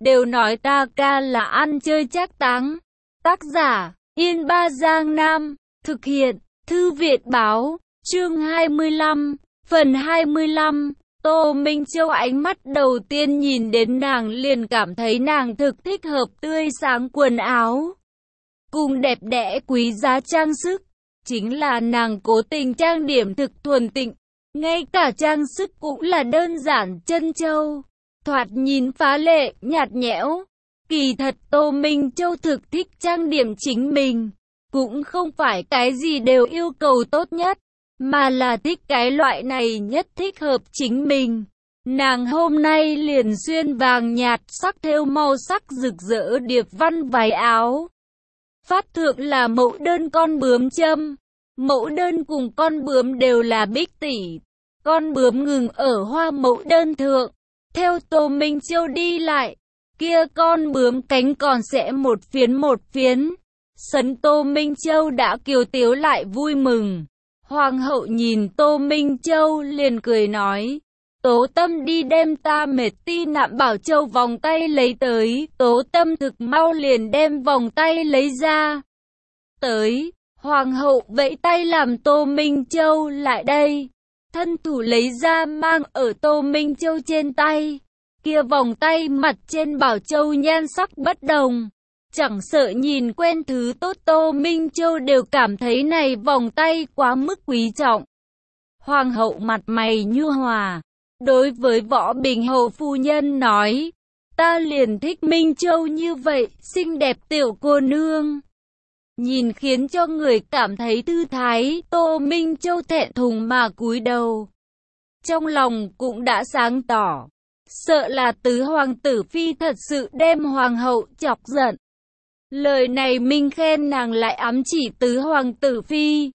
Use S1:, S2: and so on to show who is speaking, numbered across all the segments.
S1: đều nói ta ca là ăn chơi trác táng. Tác giả, Yên Ba Giang Nam, thực hiện, Thư viện báo, chương 25, phần 25. Tô Minh Châu ánh mắt đầu tiên nhìn đến nàng liền cảm thấy nàng thực thích hợp tươi sáng quần áo, cùng đẹp đẽ quý giá trang sức. Chính là nàng cố tình trang điểm thực thuần tịnh, ngay cả trang sức cũng là đơn giản trân châu, thoạt nhìn phá lệ, nhạt nhẽo. Kỳ thật Tô Minh Châu thực thích trang điểm chính mình, cũng không phải cái gì đều yêu cầu tốt nhất, mà là thích cái loại này nhất thích hợp chính mình. Nàng hôm nay liền xuyên vàng nhạt sắc thêu màu sắc rực rỡ điệp văn váy áo. Phát thượng là mẫu đơn con bướm châm. Mẫu đơn cùng con bướm đều là bích tỷ. Con bướm ngừng ở hoa mẫu đơn thượng. Theo Tô Minh Châu đi lại, kia con bướm cánh còn sẽ một phiến. Sấn Tô Minh Châu đã kiều tiếu lại vui mừng. Hoàng hậu nhìn Tô Minh Châu liền cười nói, Tố Tâm đi đem ta mệt ti nạm bảo châu vòng tay lấy tới. Tố Tâm thực mau liền đem vòng tay lấy ra tới. Hoàng hậu vẫy tay làm Tô Minh Châu lại đây, thân thủ lấy ra mang ở Tô Minh Châu trên tay. Kia vòng tay mặt trên bảo châu nhan sắc bất đồng, chẳng sợ nhìn quen thứ tốt Tô Minh Châu đều cảm thấy này vòng tay quá mức quý trọng. Hoàng hậu mặt mày nhu hòa, đối với Võ Bình Hầu phu nhân nói, ta liền thích Minh Châu như vậy, xinh đẹp tiểu cô nương. Nhìn khiến cho người cảm thấy thư thái. Tô Minh Châu thẹn thùng mà cúi đầu, trong lòng cũng đã sáng tỏ, sợ là tứ hoàng tử phi thật sự đem hoàng hậu chọc giận. Lời này minh khen nàng lại ám chỉ tứ hoàng tử phi.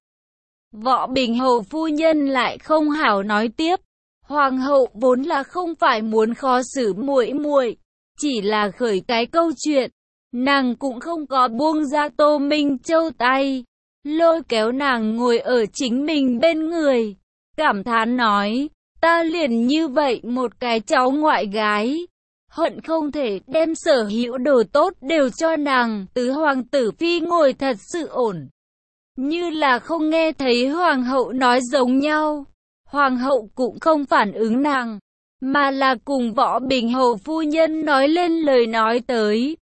S1: Võ Bình Hầu phu nhân lại không hảo nói tiếp, hoàng hậu vốn là không phải muốn khó xử muội muội, chỉ là khởi cái câu chuyện. Nàng cũng không có buông ra Tô Minh Châu tay, lôi kéo nàng ngồi ở chính mình bên người, cảm thán nói, ta liền như vậy một cái cháu ngoại gái, hận không thể đem sở hữu đồ tốt đều cho nàng. Tứ hoàng tử phi ngồi thật sự ổn, như là không nghe thấy hoàng hậu nói giống nhau. Hoàng hậu cũng không phản ứng nàng, mà là cùng Võ Bình Hầu phu nhân nói lên lời nói tới.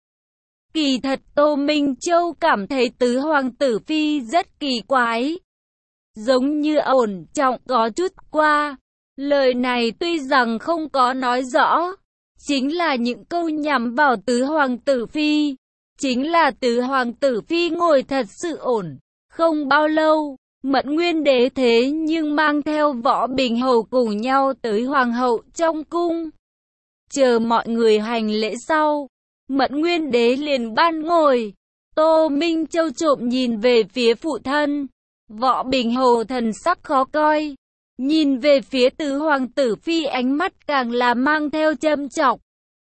S1: Kỳ thật Tô Minh Châu cảm thấy tứ hoàng tử phi rất kỳ quái, giống như ổn trọng có chút qua. Lời này tuy rằng không có nói rõ, chính là những câu nhắm vào tứ hoàng tử phi. Chính là tứ hoàng tử phi ngồi thật sự ổn. Không bao lâu, Mẫn Nguyên Đế thế nhưng mang theo Võ Bình Hầu cùng nhau tới hoàng hậu trong cung. Chờ mọi người hành lễ sau, Mẫn Nguyên Đế liền ban ngồi. Tô Minh Châu trộm nhìn về phía phụ thân. Võ Bình Hầu thần sắc khó coi, nhìn về phía tứ hoàng tử phi ánh mắt càng là mang theo châm chọc.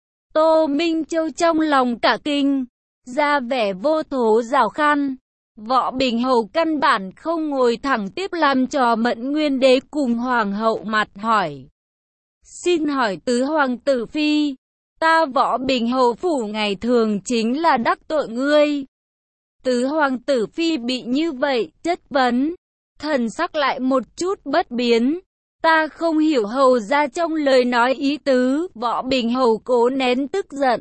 S1: Tô Minh Châu trong lòng cả kinh, ra vẻ vô thố giảo khăn. Võ Bình Hầu căn bản không ngồi thẳng tiếp làm trò Mẫn Nguyên Đế cùng hoàng hậu mặt hỏi. Xin hỏi tứ hoàng tử phi, ta Võ Bình Hầu phủ ngày thường chính là đắc tội ngươi. Tứ hoàng tử phi bị như vậy chất vấn, thần sắc lại một chút bất biến. Ta không hiểu hầu ra trong lời nói ý tứ. Võ Bình Hầu cố nén tức giận.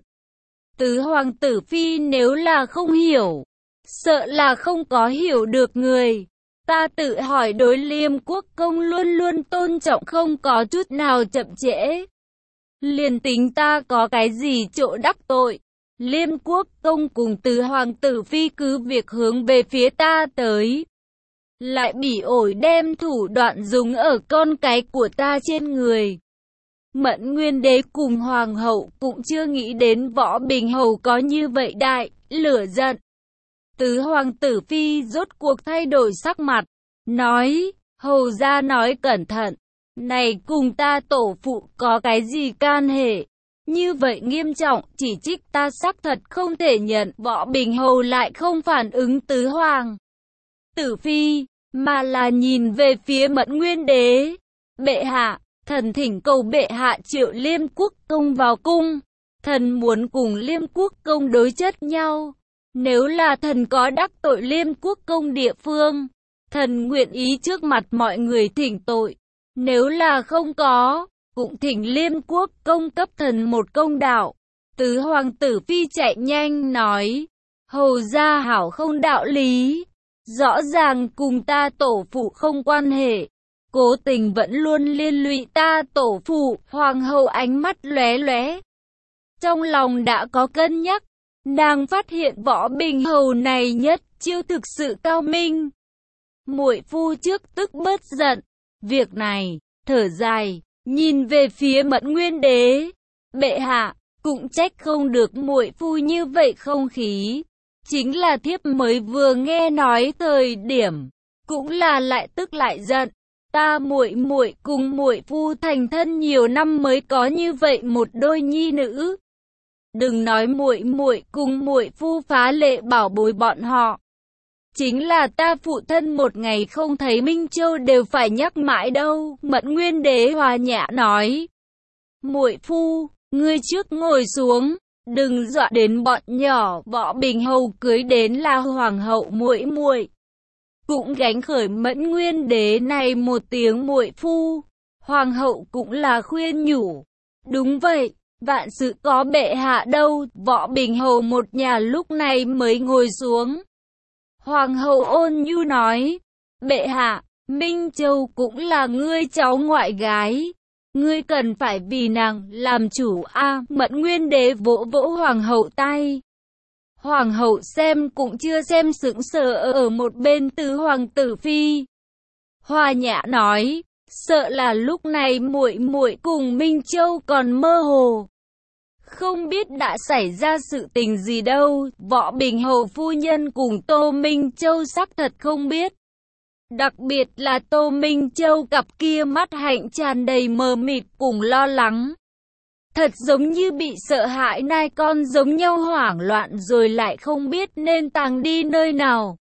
S1: Tứ hoàng tử phi nếu là không hiểu, sợ là không có hiểu được người. Ta tự hỏi đối Liêm Quốc công luôn luôn tôn trọng, không có chút nào chậm trễ. Liền tính ta có cái gì chỗ đắc tội, Liêm Quốc công cùng tứ hoàng tử phi cứ việc hướng về phía ta tới, lại bỉ ổi đem thủ đoạn dùng ở con cái của ta trên người. Mẫn Nguyên Đế cùng hoàng hậu cũng chưa nghĩ đến Võ Bình Hầu có như vậy đại lửa giận. Tứ hoàng tử phi rốt cuộc thay đổi sắc mặt, nói, hầu gia nói cẩn thận, này cùng ta tổ phụ có cái gì can hệ? Như vậy nghiêm trọng, chỉ trích ta xác thật không thể nhận. Võ Bình Hầu lại không phản ứng tứ hoàng tử phi, mà là nhìn về phía Mẫn Nguyên Đế. Bệ hạ, thần thỉnh cầu bệ hạ triệu Liêm Quốc công vào cung. thần muốn cùng Liêm Quốc Công đối chất nhau. Nếu là thần có đắc tội Liêm Quốc Công địa phương, thần nguyện ý trước mặt mọi người thỉnh tội. Nếu là không có, cũng thỉnh Liêm Quốc Công cấp thần một công đạo. Tứ hoàng tử phi chạy nhanh nói, hầu gia hảo không đạo lý, rõ ràng cùng ta tổ phụ không quan hệ, cố tình vẫn luôn liên lụy ta tổ phụ. Hoàng hậu ánh mắt lóe lóe, trong lòng đã có cân nhắc, nàng phát hiện Võ Bình Hầu này nhất chiêu thực sự cao minh. Muội phu trước tức bớt giận, việc này, thở dài, nhìn về phía Mẫn Nguyên Đế, bệ hạ, cũng trách không được muội phu như vậy không khí. Chính là thiếp mới vừa nghe nói thời điểm, cũng là lại tức lại giận. Ta muội cùng muội phu thành thân nhiều năm mới có như vậy một đôi nhi nữ. Đừng nói muội cùng muội phu phá lệ bảo bối bọn họ. Chính là ta phụ thân một ngày không thấy Minh Châu đều phải nhắc mãi đâu. Mẫn Nguyên Đế hòa nhã nói, muội phu, ngươi trước ngồi xuống, đừng dọa đến bọn nhỏ. Võ Bình Hầu cưới đến là hoàng hậu muội cũng gánh khởi Mẫn Nguyên Đế này một tiếng muội phu. Hoàng hậu cũng là khuyên nhủ, đúng vậy, vạn sự có bệ hạ đâu. Võ Bình Hầu một nhà lúc này mới ngồi xuống. Hoàng hậu ôn nhu nói, bệ hạ, Minh Châu cũng là ngươi cháu ngoại gái, ngươi cần phải vì nàng làm chủ a. Mẫn Nguyên Đế vỗ vỗ hoàng hậu tay. Hoàng hậu xem cũng chưa xem, sững sờ ở một bên. Tứ hoàng tử phi hòa nhã nói, sợ là lúc này muội cùng Minh Châu còn mơ hồ, không biết đã xảy ra sự tình gì đâu. Võ Bình Hầu phu nhân cùng Tô Minh Châu xác thật không biết. Đặc biệt là Tô Minh Châu cặp kia mắt hạnh tràn đầy mờ mịt cùng lo lắng. Thật giống như bị sợ hãi nai con giống nhau, hoảng loạn rồi lại không biết nên tàng đi nơi nào.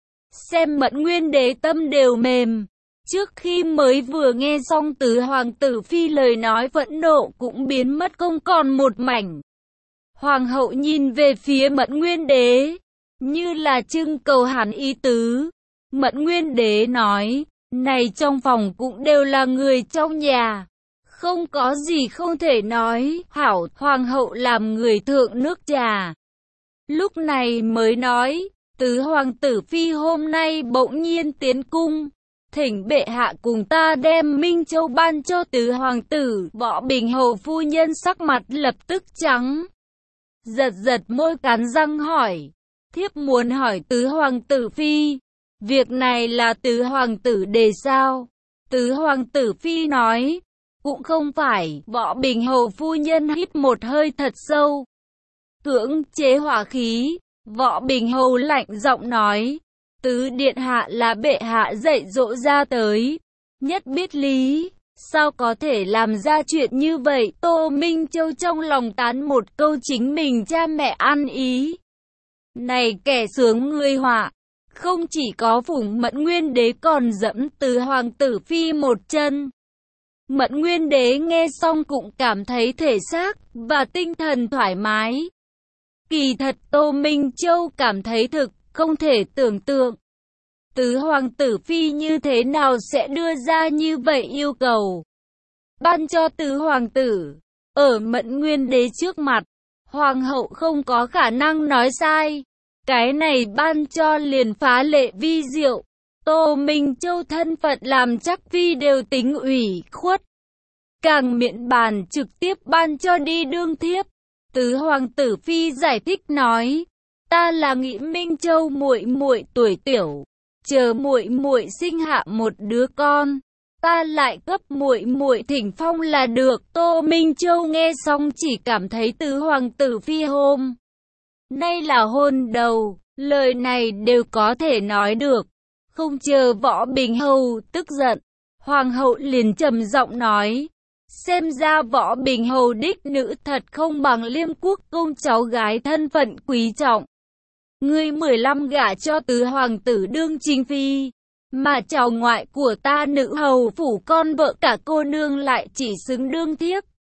S1: Xem Mẫn Nguyên Đế tâm đều mềm. Trước khi mới vừa nghe xong tứ hoàng tử phi lời nói, phẫn nộ cũng biến mất không còn một mảnh. Hoàng hậu nhìn về phía Mẫn Nguyên Đế, như là trưng cầu hắn ý tứ. Mẫn Nguyên Đế nói, này trong phòng cũng đều là người trong nhà, không có gì không thể nói. Hảo. Hoàng hậu làm người thượng nước trà, lúc này mới nói, tứ hoàng tử phi hôm nay bỗng nhiên tiến cung, thỉnh bệ hạ cùng ta đem Minh Châu ban cho tứ hoàng tử. Võ Bình Hầu phu nhân sắc mặt lập tức trắng, giật môi cắn răng hỏi, thiếp muốn hỏi tứ hoàng tử phi, việc này là tứ hoàng tử đề sao? Tứ hoàng tử phi nói, cũng không phải. Võ Bình Hầu phu nhân hít một hơi thật sâu, cưỡng chế hỏa khí. Võ Bình Hầu lạnh giọng nói, tứ điện hạ là bệ hạ dạy dỗ ra tới, nhất biết lý, sao có thể làm ra chuyện như vậy? Tô Minh Châu trong lòng tán một câu chính mình cha mẹ ăn ý. Này kẻ sướng người họa, không chỉ có phủng Mẫn Nguyên Đế còn dẫm tứ hoàng tử phi một chân. Mẫn Nguyên Đế nghe xong cũng cảm thấy thể xác và tinh thần thoải mái. Kỳ thật Tô Minh Châu cảm thấy thực không thể tưởng tượng, tứ hoàng tử phi như thế nào sẽ đưa ra như vậy yêu cầu, ban cho tứ hoàng tử. Ở Mẫn Nguyên Đế trước mặt, hoàng hậu không có khả năng nói sai, cái này ban cho liền phá lệ vi diệu. Tô Minh Châu thân phận làm chắc phi đều tính ủy khuất, càng miễn bàn trực tiếp ban cho đi đương thiếp. Tứ hoàng tử phi giải thích nói, ta là nghĩ Minh Châu muội tuổi tiểu, chờ muội sinh hạ một đứa con, ta lại cấp muội thỉnh phong là được. Tô Minh Châu nghe xong chỉ cảm thấy tứ hoàng tử phi hôm nay là hôn đầu, lời này đều có thể nói được. Không chờ Võ Bình Hầu tức giận, hoàng hậu liền trầm giọng nói, xem ra Võ Bình Hầu đích nữ thật không bằng Liêm Quốc công cháu gái thân phận quý trọng. Ngươi 15 gả cho tứ hoàng tử đương chính phi, mà cháu ngoại của ta nữ hầu phủ con vợ cả cô nương lại chỉ xứng đương thiếp.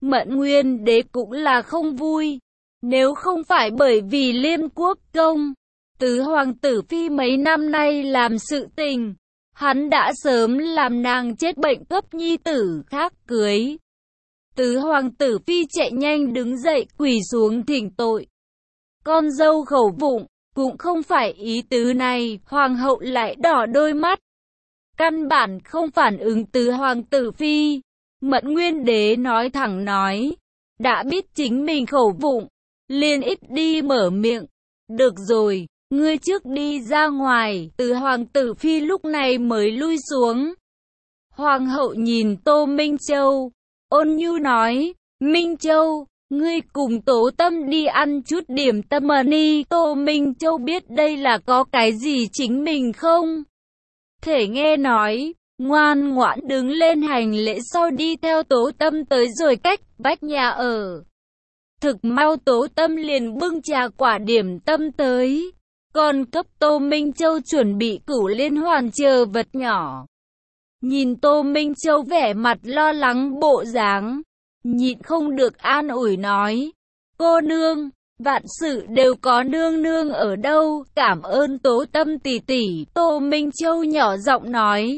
S1: Mẫn Nguyên Đế cũng là không vui. Nếu không phải bởi vì Liêm Quốc Công, tứ hoàng tử phi mấy năm nay làm sự tình, hắn đã sớm làm nàng chết bệnh cấp nhi tử khác cưới. Tứ hoàng tử phi chạy nhanh đứng dậy quỳ xuống thỉnh tội. Con dâu khẩu vụng, cũng không phải ý tứ này, hoàng hậu lại đỏ đôi mắt. Căn bản không phản ứng tứ hoàng tử phi. Mẫn Nguyên Đế nói thẳng nói, đã biết chính mình khẩu vụng, liền ít đi mở miệng. Được rồi, ngươi trước đi ra ngoài. Tứ hoàng tử phi lúc này mới lui xuống. Hoàng hậu nhìn Tô Minh Châu, ôn nhu nói, Minh Châu, ngươi cùng Tố Tâm đi ăn chút điểm tâm đi. Tô Minh Châu biết đây là có cái gì chính mình không thể nghe nói, ngoan ngoãn đứng lên hành lễ sau đi theo Tố Tâm tới rồi cách vách nhà ở. Thực mau Tố Tâm liền bưng trà quả điểm tâm tới, còn cấp Tô Minh Châu chuẩn bị cửu liên hoàn chờ vật nhỏ. Nhìn Tô Minh Châu vẻ mặt lo lắng bộ dáng, nhịn không được an ủi nói, cô nương, vạn sự đều có nương nương ở đâu, cảm ơn Tố Tâm tỷ tỷ. Tô Minh Châu nhỏ giọng nói,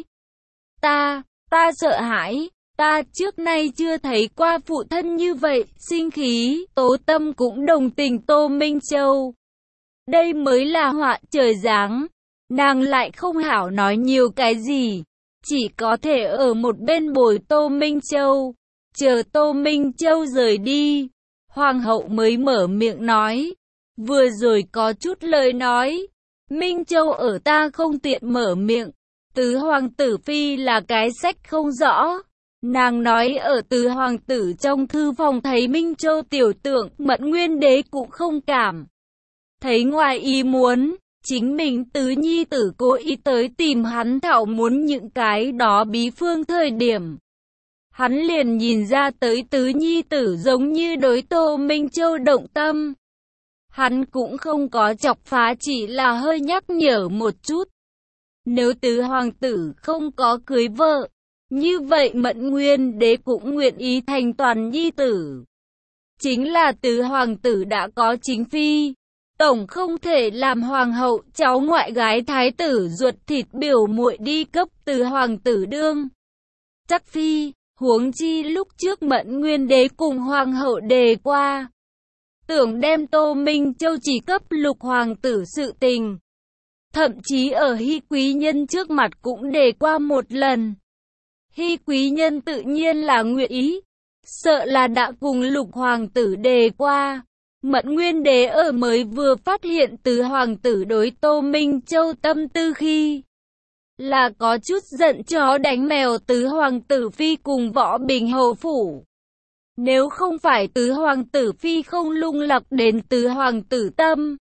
S1: ta sợ hãi, ta trước nay chưa thấy qua phụ thân như vậy, sinh khí. Tố Tâm cũng đồng tình Tô Minh Châu. Đây mới là họa trời giáng, nàng lại không hảo nói nhiều cái gì, chỉ có thể ở một bên bồi Tô Minh Châu. Chờ Tô Minh Châu rời đi, hoàng hậu mới mở miệng nói, vừa rồi có chút lời nói, Minh Châu ở ta không tiện mở miệng. Tứ hoàng tử phi là cái sách không rõ. Nàng nói ở tứ hoàng tử trong thư phòng thấy Minh Châu tiểu tượng, Mẫn Nguyên Đế cũng không cảm thấy ngoài ý muốn. Chính mình tứ nhi tử cố ý tới tìm hắn thảo muốn những cái đó bí phương thời điểm, hắn liền nhìn ra tới tứ nhi tử giống như đối Tô Minh Châu động tâm. Hắn cũng không có chọc phá, chỉ là hơi nhắc nhở một chút. Nếu tứ hoàng tử không có cưới vợ, như vậy Mẫn Nguyên Đế cũng nguyện ý thành toàn nhi tử. Chính là tứ hoàng tử đã có chính phi, tổng không thể làm hoàng hậu cháu ngoại gái thái tử ruột thịt biểu muội đi cấp tứ hoàng tử đương chắc phi. Huống chi lúc trước Mẫn Nguyên Đế cùng hoàng hậu đề qua, tưởng đem Tô Minh Châu chỉ cấp lục hoàng tử sự tình. Thậm chí ở Hy Quý Nhân trước mặt cũng đề qua một lần. Hy Quý Nhân tự nhiên là nguyện ý, sợ là đã cùng lục hoàng tử đề qua. Mẫn Nguyên Đế ở mới vừa phát hiện tứ hoàng tử đối Tô Minh Châu tâm tư khi, là có chút giận chó đánh mèo tứ hoàng tử phi cùng Võ Bình hầu phủ. Nếu không phải tứ hoàng tử phi không lung lạc đến tứ hoàng tử tâm,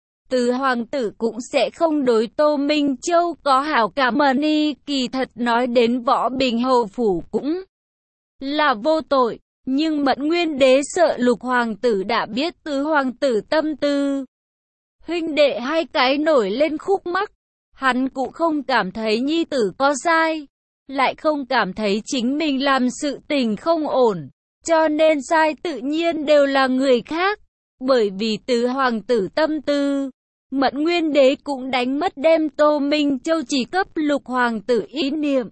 S1: tứ hoàng tử cũng sẽ không đối Tô Minh Châu có hảo cảm. Kỳ thật nói đến Võ Bình hầu phủ cũng là vô tội, nhưng Mẫn Nguyên Đế sợ lục hoàng tử đã biết tứ hoàng tử tâm tư, huynh đệ hai cái nổi lên khúc mắc. Hắn cũng không cảm thấy nhi tử có sai, lại không cảm thấy chính mình làm sự tình không ổn, cho nên sai tự nhiên đều là người khác. Bởi vì tứ hoàng tử tâm tư, Mẫn Nguyên Đế cũng đánh mất đem Tô Minh Châu chỉ cấp lục hoàng tử ý niệm.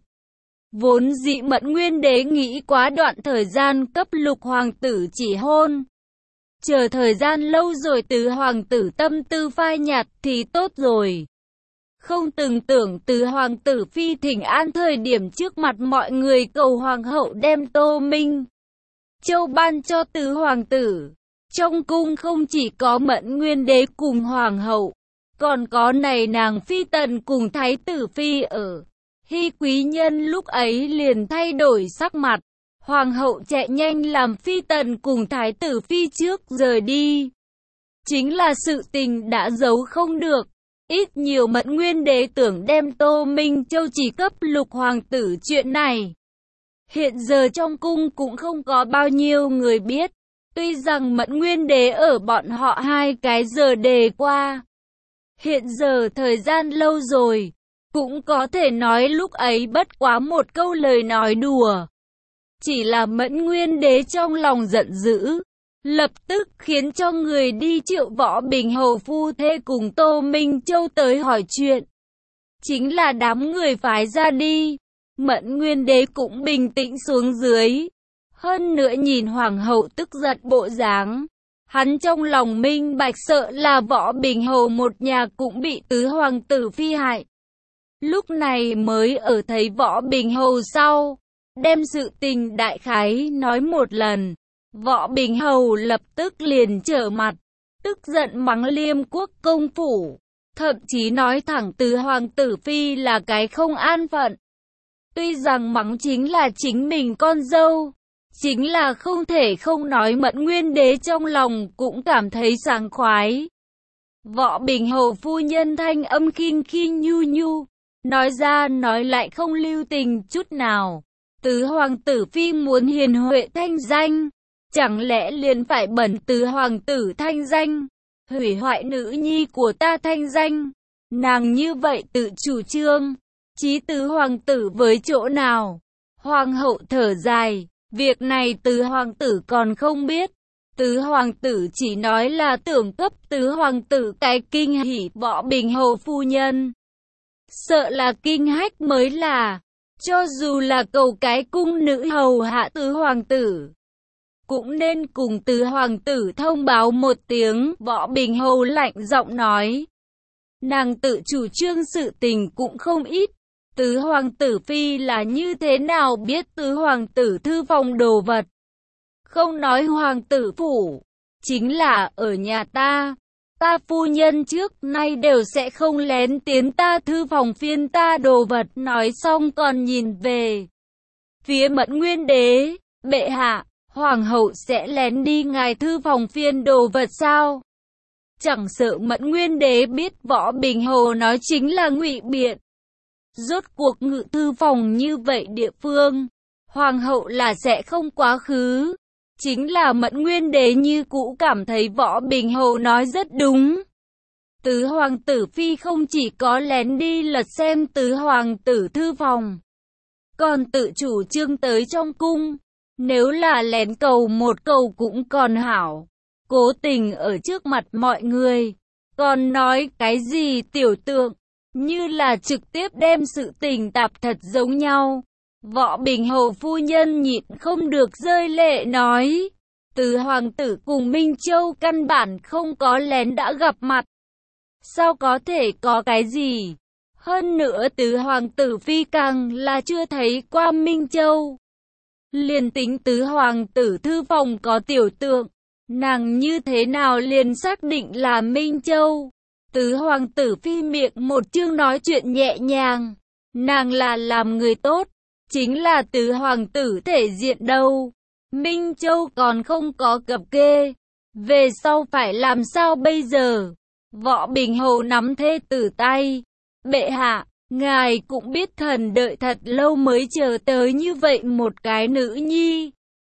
S1: Vốn dĩ Mẫn Nguyên Đế nghĩ quá đoạn thời gian cấp lục hoàng tử chỉ hôn, chờ thời gian lâu rồi tứ hoàng tử tâm tư phai nhạt thì tốt rồi. Không từng tưởng tứ hoàng tử phi thỉnh an thời điểm trước mặt mọi người cầu hoàng hậu đem Tô Minh Châu ban cho tứ hoàng tử. Trong cung không chỉ có Mẫn Nguyên Đế cùng hoàng hậu, còn có này nàng phi tần cùng thái tử phi ở. Hy Quý Nhân lúc ấy liền thay đổi sắc mặt, hoàng hậu chạy nhanh làm phi tần cùng thái tử phi trước rời đi. Chính là sự tình đã giấu không được. Ít nhiều Mẫn Nguyên Đế tưởng đem Tô Minh Châu chỉ cấp lục hoàng tử chuyện này. Hiện giờ trong cung cũng không có bao nhiêu người biết. Tuy rằng Mẫn Nguyên Đế ở bọn họ hai cái giờ đề qua. Hiện giờ thời gian lâu rồi, cũng có thể nói lúc ấy bất quá một câu lời nói đùa. Chỉ là Mẫn Nguyên Đế trong lòng giận dữ, lập tức khiến cho người đi triệu Võ Bình Hầu phu thê cùng Tô Minh Châu tới hỏi chuyện. Chính là đám người phái ra đi, Mẫn Nguyên Đế cũng bình tĩnh xuống dưới. Hơn nữa nhìn Hoàng hậu tức giận bộ dáng, hắn trong lòng minh bạch sợ là Võ Bình Hầu một nhà cũng bị tứ hoàng tử phi hại. Lúc này mới ở thấy Võ Bình Hầu sau, đem sự tình đại khái nói một lần. Võ Bình Hầu lập tức liền trở mặt, tức giận mắng Liêm Quốc công phủ, thậm chí nói thẳng tứ hoàng tử phi là cái không an phận. Tuy rằng mắng chính là chính mình con dâu, chính là không thể không nói Mẫn Nguyên Đế trong lòng cũng cảm thấy sảng khoái. Võ Bình Hầu phu nhân thanh âm khinh khinh nhu nhu, nói ra nói lại không lưu tình chút nào. Tứ hoàng tử phi muốn hiền huệ thanh danh, chẳng lẽ liền phải bẩn tứ hoàng tử thanh danh, hủy hoại nữ nhi của ta thanh danh. Nàng như vậy tự chủ trương, chí tứ hoàng tử với chỗ nào? Hoàng hậu thở dài, việc này tứ hoàng tử còn không biết. Tứ hoàng tử chỉ nói là tưởng cấp tứ hoàng tử cái kinh hỉ. Võ Bình Hầu phu nhân sợ là kinh hách mới là, cho dù là cầu cái cung nữ hầu hạ tứ hoàng tử, cũng nên cùng tứ hoàng tử thông báo một tiếng. Võ Bình Hầu lạnh giọng nói, nàng tự chủ trương sự tình cũng không ít. Tứ hoàng tử phi là như thế nào biết tứ hoàng tử thư phòng đồ vật? Không nói hoàng tử phủ, chính là ở nhà ta phu nhân trước nay đều sẽ không lén tiến ta thư phòng phiên ta đồ vật. Nói xong còn nhìn về phía Mẫn Nguyên Đế, bệ hạ, hoàng hậu sẽ lén đi ngài thư phòng phiên đồ vật sao? Chẳng sợ Mẫn Nguyên Đế biết Võ Bình Hầu nói chính là ngụy biện. Rốt cuộc ngự thư phòng như vậy địa phương, hoàng hậu là sẽ không quá khứ. Chính là Mẫn Nguyên Đế như cũ cảm thấy Võ Bình Hầu nói rất đúng. Tứ hoàng tử phi không chỉ có lén đi lật xem tứ hoàng tử thư phòng, còn tự chủ trương tới trong cung. Nếu là lén cầu một cầu cũng còn hảo, cố tình ở trước mặt mọi người, còn nói cái gì tiểu tượng, như là trực tiếp đem sự tình tạp thật giống nhau. Võ Bình Hầu phu nhân nhịn không được rơi lệ nói, tứ hoàng tử cùng Minh Châu căn bản không có lén đã gặp mặt, sao có thể có cái gì? Hơn nữa tứ hoàng tử phi càng là chưa thấy qua Minh Châu. Liền tính tứ hoàng tử thư phòng có tiểu tượng, nàng như thế nào liền xác định là Minh Châu? Tứ hoàng tử phi miệng một chương nói chuyện nhẹ nhàng, nàng là làm người tốt, chính là tứ hoàng tử thể diện đâu. Minh Châu còn không có cập kê, về sau phải làm sao bây giờ? Võ Bình Hầu nắm thê tử tay, bệ hạ, ngài cũng biết thần đợi thật lâu mới chờ tới như vậy một cái nữ nhi.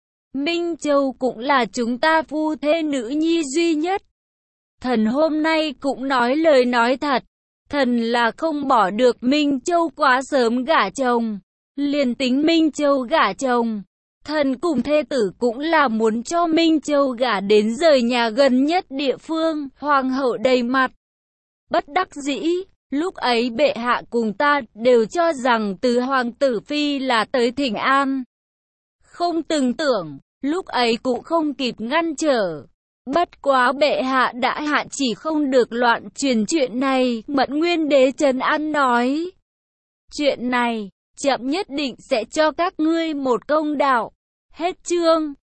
S1: Minh Châu cũng là chúng ta phu thê nữ nhi duy nhất. Thần hôm nay cũng nói lời nói thật, thần là không bỏ được Minh Châu quá sớm gả chồng. Liền tính Minh Châu gả chồng, thần cùng thê tử cũng là muốn cho Minh Châu gả đến rời nhà gần nhất địa phương. Hoàng hậu đầy mặt bất đắc dĩ, lúc ấy bệ hạ cùng ta đều cho rằng tứ hoàng tử phi là tới thỉnh an. Không từng tưởng, lúc ấy cũng không kịp ngăn trở. Bất quá bệ hạ đã hạ chỉ không được loạn truyền chuyện này. Mẫn Nguyên Đế trấn an nói, chuyện này chậm nhất định sẽ cho các ngươi một công đạo. Hết chương.